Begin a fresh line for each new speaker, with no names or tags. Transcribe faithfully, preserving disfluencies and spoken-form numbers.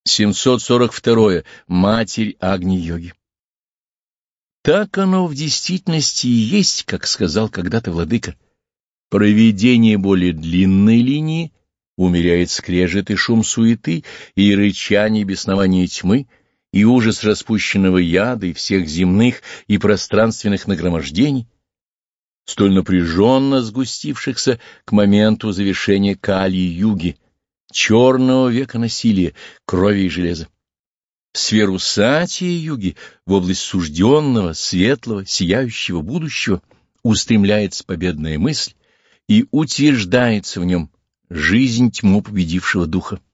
семьсот сорок два. Матерь Агни-йоги. Так оно в действительности и есть, как сказал когда-то владыка. Проведение более длинной линии умеряет скрежет и шум суеты, и рычание и беснование тьмы, и ужас распущенного яда, и всех земных и пространственных нагромождений, столь напряженно сгустившихся к моменту завершения Кали-юги, черного века насилия, крови и железа. В сферу Сатьи-юги, в область сужденного, светлого, сияющего будущего, устремляется победная мысль, и утверждается в нем жизнь тьму победившего духа.